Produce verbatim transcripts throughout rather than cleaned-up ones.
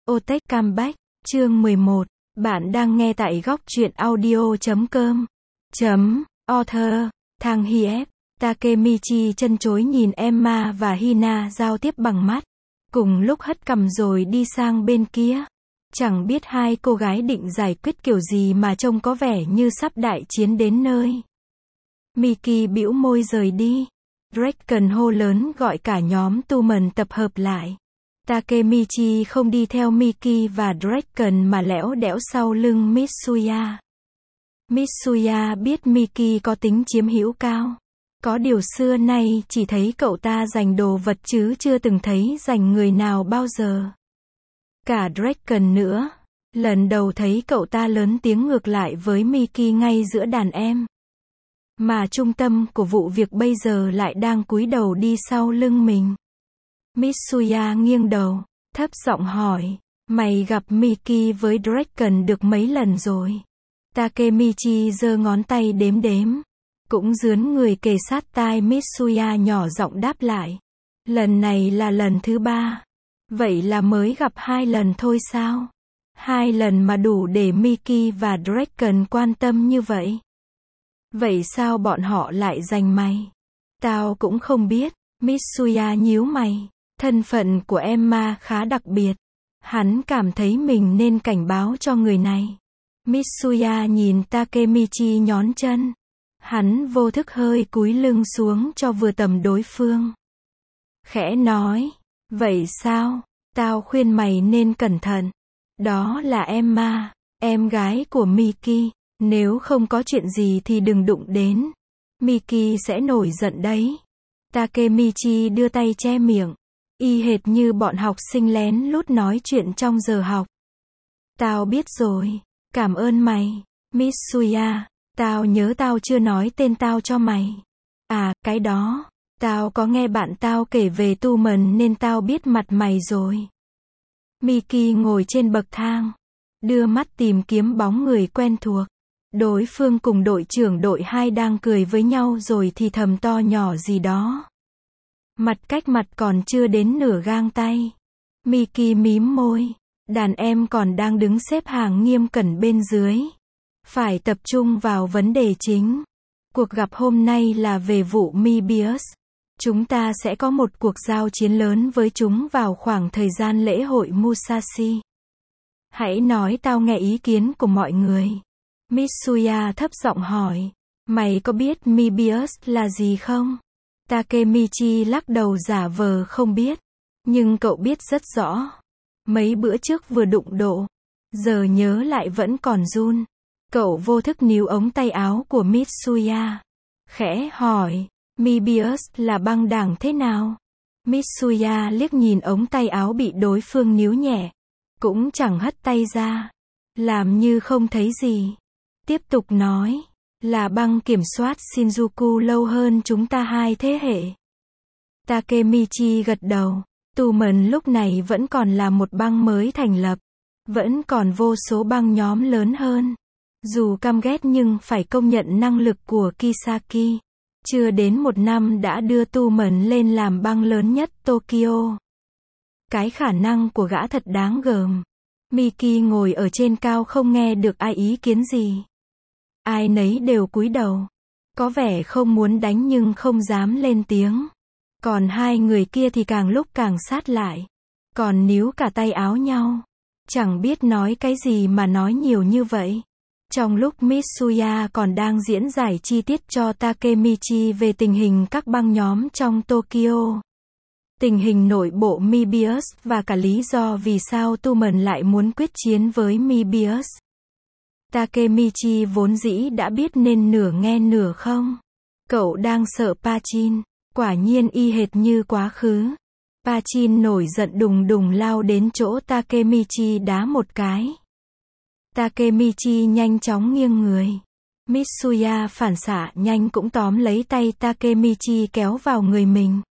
Otech Comeback, chương mười một. Bạn đang nghe tại góc truyện audio chấm com. Chấm, author, Thang Hiep. Takemichi chân chối nhìn Emma và Hina giao tiếp bằng mắt. Cùng lúc hất cằm rồi đi sang bên kia. Chẳng biết hai cô gái định giải quyết kiểu gì mà trông có vẻ như sắp đại chiến đến nơi. Miki bĩu môi rời đi. Draken hô lớn gọi cả nhóm Tumen tập hợp lại. Takemichi không đi theo Miki và Draken mà lẽo đẽo sau lưng Mitsuya. Mitsuya biết Miki có tính chiếm hữu cao. Có điều xưa nay chỉ thấy cậu ta giành đồ vật chứ chưa từng thấy giành người nào bao giờ. Cả Draken nữa. Lần đầu thấy cậu ta lớn tiếng ngược lại với Miki ngay giữa đàn em. Mà trung tâm của vụ việc bây giờ lại đang cúi đầu đi sau lưng mình. Mitsuya nghiêng đầu, thấp giọng hỏi, mày gặp Miki với Draken được mấy lần rồi? Takemichi giơ ngón tay đếm đếm. Cũng dướn người kề sát tai Mitsuya nhỏ giọng đáp lại. Lần này là lần thứ ba. Vậy là mới gặp hai lần thôi sao? Hai lần mà đủ để Miki và Draken quan tâm như vậy. Vậy sao bọn họ lại giành mày? Tao cũng không biết. Mitsuya nhíu mày. Thân phận của Emma khá đặc biệt. Hắn cảm thấy mình nên cảnh báo cho người này. Mitsuya nhìn Takemichi nhón chân. Hắn vô thức hơi cúi lưng xuống cho vừa tầm đối phương. Khẽ nói, vậy sao? Tao khuyên mày nên cẩn thận. Đó là Emma, em gái của Miki. Nếu không có chuyện gì thì đừng đụng đến. Miki sẽ nổi giận đấy. Takemichi đưa tay che miệng. Y hệt như bọn học sinh lén lút nói chuyện trong giờ học. Tao biết rồi. Cảm ơn mày. Mitsuya, tao nhớ tao chưa nói tên tao cho mày. À, cái đó. Tao có nghe bạn tao kể về Tumen nên tao biết mặt mày rồi. Miki ngồi trên bậc thang. Đưa mắt tìm kiếm bóng người quen thuộc. Đối phương cùng đội trưởng đội hai đang cười với nhau rồi thì thầm to nhỏ gì đó. Mặt cách mặt còn chưa đến nửa gang tay. Miki mím môi. Đàn em còn đang đứng xếp hàng nghiêm cẩn bên dưới. Phải tập trung vào vấn đề chính. Cuộc gặp hôm nay là về vụ Mebius. Chúng ta sẽ có một cuộc giao chiến lớn với chúng vào khoảng thời gian lễ hội Musashi. Hãy nói tao nghe ý kiến của mọi người. Mitsuya thấp giọng hỏi. Mày có biết Mebius là gì không? Takemichi lắc đầu giả vờ không biết. Nhưng cậu biết rất rõ. Mấy bữa trước vừa đụng độ. Giờ nhớ lại vẫn còn run. Cậu vô thức níu ống tay áo của Mitsuya. Khẽ hỏi. Mebius là băng đảng thế nào? Mitsuya liếc nhìn ống tay áo bị đối phương níu nhẹ. Cũng chẳng hất tay ra. Làm như không thấy gì. Tiếp tục nói. Là băng kiểm soát Shinjuku lâu hơn chúng ta hai thế hệ. Takemichi gật đầu. Tumen lúc này vẫn còn là một băng mới thành lập. Vẫn còn vô số băng nhóm lớn hơn. Dù căm ghét nhưng phải công nhận năng lực của Kisaki. Chưa đến một năm đã đưa Tumen lên làm băng lớn nhất Tokyo. Cái khả năng của gã thật đáng gờm. Miki ngồi ở trên cao không nghe được ai ý kiến gì. Ai nấy đều cúi đầu. Có vẻ không muốn đánh nhưng không dám lên tiếng. Còn hai người kia thì càng lúc càng sát lại. Còn níu cả tay áo nhau. Chẳng biết nói cái gì mà nói nhiều như vậy. Trong lúc Mitsuya còn đang diễn giải chi tiết cho Takemichi về tình hình các băng nhóm trong Tokyo. Tình hình nội bộ Mebius và cả lý do vì sao Tumen lại muốn quyết chiến với Mebius. Takemichi vốn dĩ đã biết nên nửa nghe nửa không. Cậu đang sợ Pachin. Quả nhiên y hệt như quá khứ. Pachin nổi giận đùng đùng lao đến chỗ Takemichi đá một cái. Takemichi nhanh chóng nghiêng người. Mitsuya phản xạ nhanh cũng tóm lấy tay Takemichi kéo vào người mình.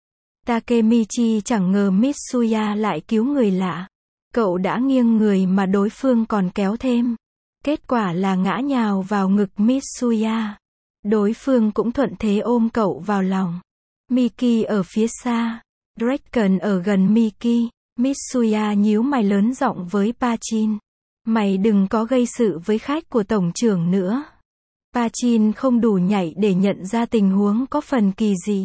Takemichi chẳng ngờ Mitsuya lại cứu người lạ. Cậu đã nghiêng người mà đối phương còn kéo thêm. Kết quả là ngã nhào vào ngực Mitsuya. Đối phương cũng thuận thế ôm cậu vào lòng. Miki ở phía xa. Draken ở gần Miki. Mitsuya nhíu mày lớn giọng với Pachin. Mày đừng có gây sự với khách của tổng trưởng nữa. Pachin không đủ nhạy để nhận ra tình huống có phần kỳ dị.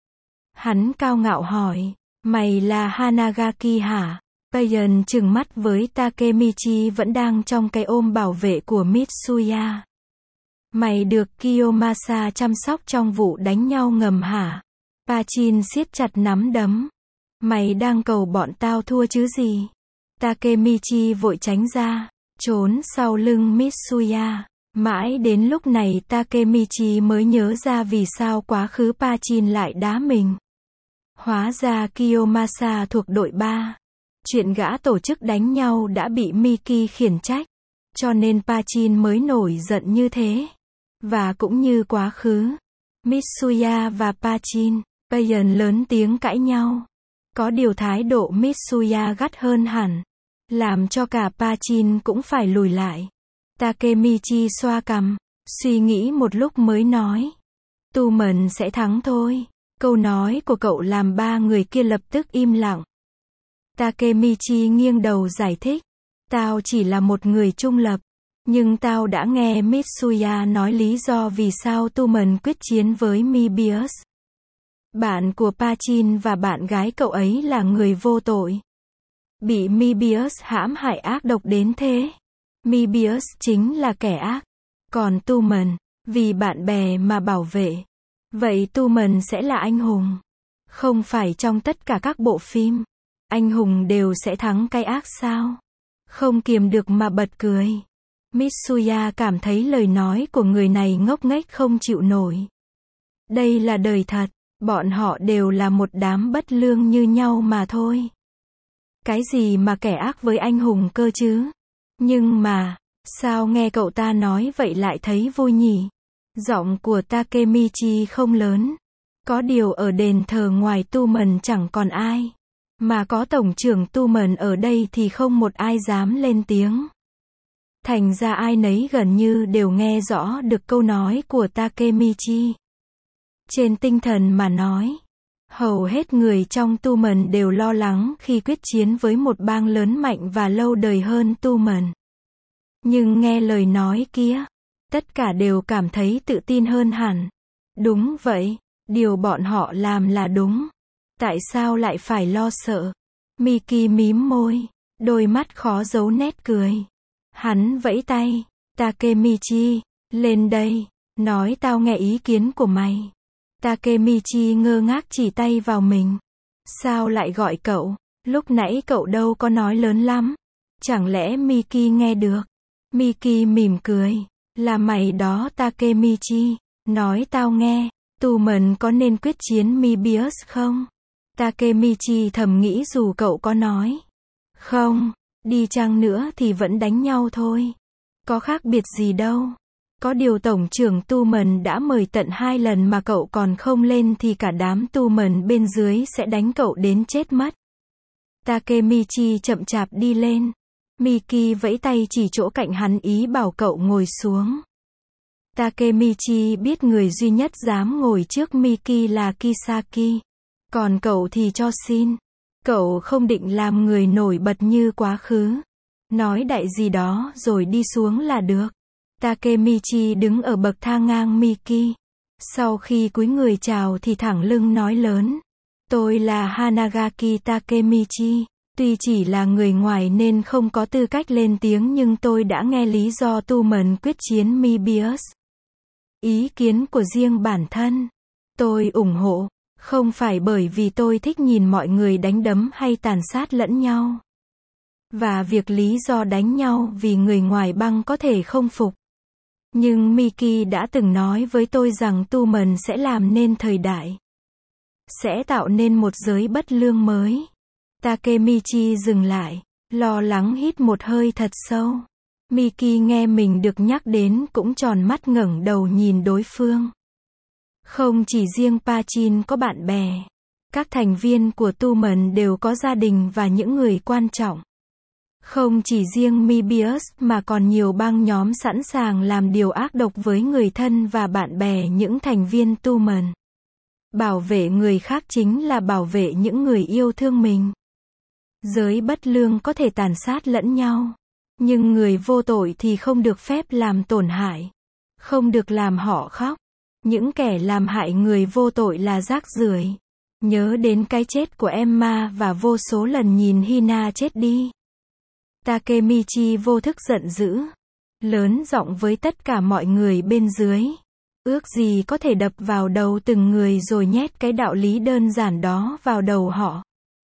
Hắn cao ngạo hỏi, mày là Hanagaki hả? Payan trừng mắt với Takemichi vẫn đang trong cái ôm bảo vệ của Mitsuya. Mày được Kiyomasa chăm sóc trong vụ đánh nhau ngầm hả? Pachin siết chặt nắm đấm. Mày đang cầu bọn tao thua chứ gì? Takemichi vội tránh ra, trốn sau lưng Mitsuya. Mãi đến lúc này Takemichi mới nhớ ra vì sao quá khứ Pachin lại đá mình. Hóa ra Kiyomasa thuộc đội ba. Chuyện gã tổ chức đánh nhau đã bị Miki khiển trách. Cho nên Pachin mới nổi giận như thế. Và cũng như quá khứ, Mitsuya và Pachin, Payan lớn tiếng cãi nhau. Có điều thái độ Mitsuya gắt hơn hẳn, làm cho cả Pachin cũng phải lùi lại. Takemichi xoa cằm, suy nghĩ một lúc mới nói. Tumen sẽ thắng thôi. Câu nói của cậu làm ba người kia lập tức im lặng. Takemichi nghiêng đầu giải thích. Tao chỉ là một người trung lập. Nhưng tao đã nghe Mitsuya nói lý do vì sao Tumen quyết chiến với Moebius. Bạn của Pachin và bạn gái cậu ấy là người vô tội. Bị Moebius hãm hại ác độc đến thế. Moebius chính là kẻ ác. Còn Tumen, vì bạn bè mà bảo vệ. Vậy Tumen sẽ là anh hùng. Không phải trong tất cả các bộ phim, anh hùng đều sẽ thắng cái ác sao? Không kiềm được mà bật cười. Mitsuya cảm thấy lời nói của người này ngốc nghếch không chịu nổi. Đây là đời thật, bọn họ đều là một đám bất lương như nhau mà thôi. Cái gì mà kẻ ác với anh hùng cơ chứ? Nhưng mà, sao nghe cậu ta nói vậy lại thấy vui nhỉ? Giọng của Takemichi không lớn. Có điều ở đền thờ ngoài Tumen chẳng còn ai. Mà có tổng trưởng Tumen ở đây thì không một ai dám lên tiếng. Thành ra ai nấy gần như đều nghe rõ được câu nói của Takemichi. Trên tinh thần mà nói, hầu hết người trong Tumen đều lo lắng khi quyết chiến với một bang lớn mạnh và lâu đời hơn Tumen. Nhưng nghe lời nói kia, tất cả đều cảm thấy tự tin hơn hẳn. Đúng vậy, điều bọn họ làm là đúng. Tại sao lại phải lo sợ? Miki mím môi, đôi mắt khó giấu nét cười. Hắn vẫy tay, Takemichi, lên đây, nói tao nghe ý kiến của mày. Takemichi ngơ ngác chỉ tay vào mình. Sao lại gọi cậu? Lúc nãy cậu đâu có nói lớn lắm. Chẳng lẽ Miki nghe được? Miki mỉm cười. Là mày đó Takemichi. Nói tao nghe, Tumen có nên quyết chiến Moebius không? Takemichi thầm nghĩ dù cậu có nói. Không, đi chăng nữa thì vẫn đánh nhau thôi. Có khác biệt gì đâu. Có điều tổng trưởng Tumen đã mời tận hai lần mà cậu còn không lên thì cả đám Tumen bên dưới sẽ đánh cậu đến chết mất. Takemichi chậm chạp đi lên. Miki vẫy tay chỉ chỗ cạnh hắn ý bảo cậu ngồi xuống. Takemichi biết người duy nhất dám ngồi trước Miki là Kisaki. Còn cậu thì cho xin. Cậu không định làm người nổi bật như quá khứ. Nói đại gì đó rồi đi xuống là được. Takemichi đứng ở bậc thang ngang Miki. Sau khi cúi người chào thì thẳng lưng nói lớn. Tôi là Hanagaki Takemichi. Tuy chỉ là người ngoài nên không có tư cách lên tiếng nhưng tôi đã nghe lý do Tumen quyết chiến Moebius. Ý kiến của riêng bản thân. Tôi ủng hộ. Không phải bởi vì tôi thích nhìn mọi người đánh đấm hay tàn sát lẫn nhau. Và việc lý do đánh nhau vì người ngoài băng có thể không phục. Nhưng Miki đã từng nói với tôi rằng Tumen sẽ làm nên thời đại. Sẽ tạo nên một giới bất lương mới. Takemichi dừng lại, lo lắng hít một hơi thật sâu. Miki nghe mình được nhắc đến cũng tròn mắt ngẩng đầu nhìn đối phương. Không chỉ riêng Pachin có bạn bè. Các thành viên của Tumen đều có gia đình và những người quan trọng. Không chỉ riêng Moebius mà còn nhiều bang nhóm sẵn sàng làm điều ác độc với người thân và bạn bè những thành viên Tumen. Bảo vệ người khác chính là bảo vệ những người yêu thương mình. Giới bất lương có thể tàn sát lẫn nhau. Nhưng người vô tội thì không được phép làm tổn hại. Không được làm họ khóc. Những kẻ làm hại người vô tội là rác rưởi. Nhớ đến cái chết của Emma và vô số lần nhìn Hina chết đi. Takemichi vô thức giận dữ. Lớn giọng với tất cả mọi người bên dưới. Ước gì có thể đập vào đầu từng người rồi nhét cái đạo lý đơn giản đó vào đầu họ.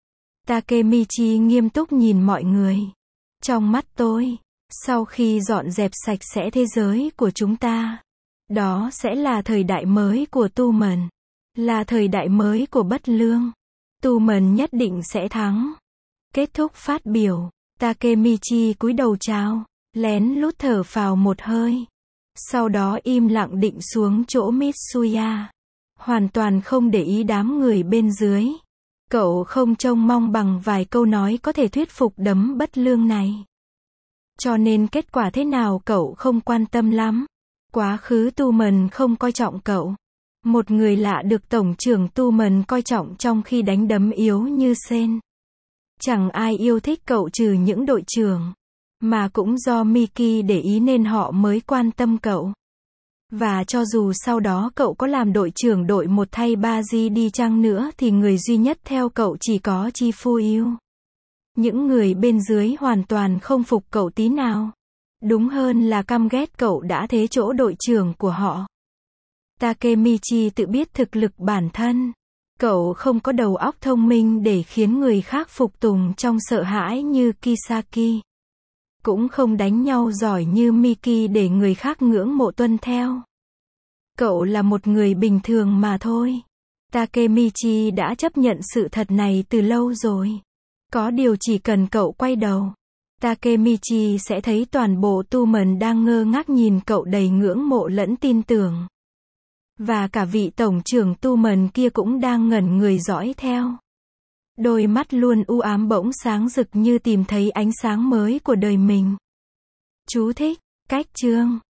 Takemichi nghiêm túc nhìn mọi người. Trong mắt tôi, sau khi dọn dẹp sạch sẽ thế giới của chúng ta, đó sẽ là thời đại mới của tu mần. Là thời đại mới của bất lương. Tu mần nhất định sẽ thắng. Kết thúc phát biểu, Takemichi cúi đầu chào, lén lút thở phào một hơi. Sau đó im lặng định xuống chỗ Mitsuya. Hoàn toàn không để ý đám người bên dưới. Cậu không trông mong bằng vài câu nói có thể thuyết phục đấng bất lương này. Cho nên kết quả thế nào cậu không quan tâm lắm. Quá khứ tu mần không coi trọng cậu. Một người lạ được tổng trưởng tu mần coi trọng trong khi đánh đấm yếu như sen. Chẳng ai yêu thích cậu trừ những đội trưởng. Mà cũng do Miki để ý nên họ mới quan tâm cậu. Và cho dù sau đó cậu có làm đội trưởng đội một thay Baji đi chăng nữa thì người duy nhất theo cậu chỉ có Chifuyu. Những người bên dưới hoàn toàn không phục cậu tí nào. Đúng hơn là căm ghét cậu đã thế chỗ đội trưởng của họ. Takemichi tự biết thực lực bản thân. Cậu không có đầu óc thông minh để khiến người khác phục tùng trong sợ hãi như Kisaki. Cũng không đánh nhau giỏi như Miki để người khác ngưỡng mộ tuân theo. Cậu là một người bình thường mà thôi. Takemichi đã chấp nhận sự thật này từ lâu rồi. Có điều chỉ cần cậu quay đầu, Takemichi sẽ thấy toàn bộ tu mần đang ngơ ngác nhìn cậu đầy ngưỡng mộ lẫn tin tưởng. Và cả vị tổng trưởng tu mần kia cũng đang ngẩn người dõi theo. Đôi mắt luôn u ám bỗng sáng rực như tìm thấy ánh sáng mới của đời mình. Chú thích, cách chương.